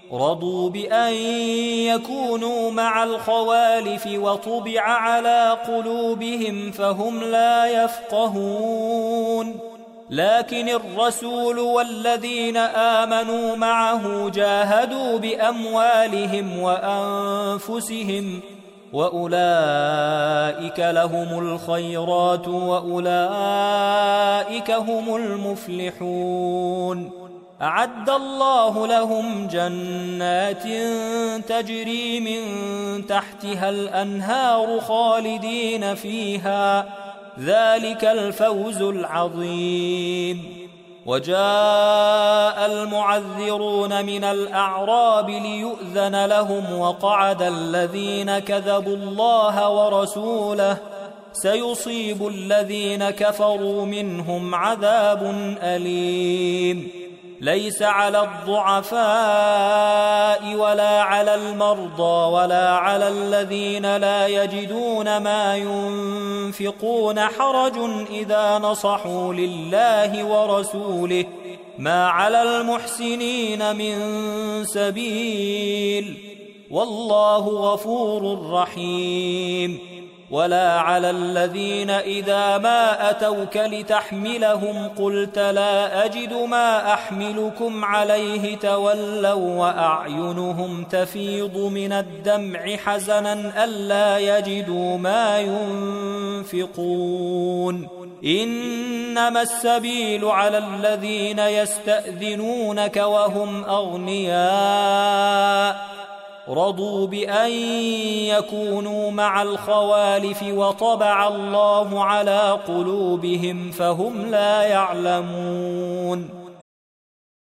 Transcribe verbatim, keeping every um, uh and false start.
رضوا بأن يكونوا مع الخوالف وطبع على قلوبهم فهم لا يفقهون لكن الرسول والذين آمنوا معه جاهدوا بأموالهم وأنفسهم وأولئك لهم الخيرات وأولئك هم المفلحون أعد الله لهم جنات تجري من تحتها الأنهار خالدين فيها ذلك الفوز العظيم وجاء المعذرون من الأعراب ليؤذن لهم وقعد الذين كذبوا الله ورسوله سيصيب الذين كفروا منهم عذاب أليم ليس على الضعفاء ولا على المرضى ولا على الذين لا يجدون ما ينفقون حرج إذا نصحوا لله ورسوله ما على المحسنين من سبيل والله غفور رحيم ولا على الذين إذا ما أتوك لتحملهم قلت لا أجد ما أحملكم عليه تولوا وأعينهم تفيض من الدمع حزنا ألا يجدوا ما ينفقون إنما السبيل على الذين يستأذنونك وهم أغنياء رضوا بأن يكونوا مع الخوالف وطبع الله على قلوبهم فهم لا يعلمون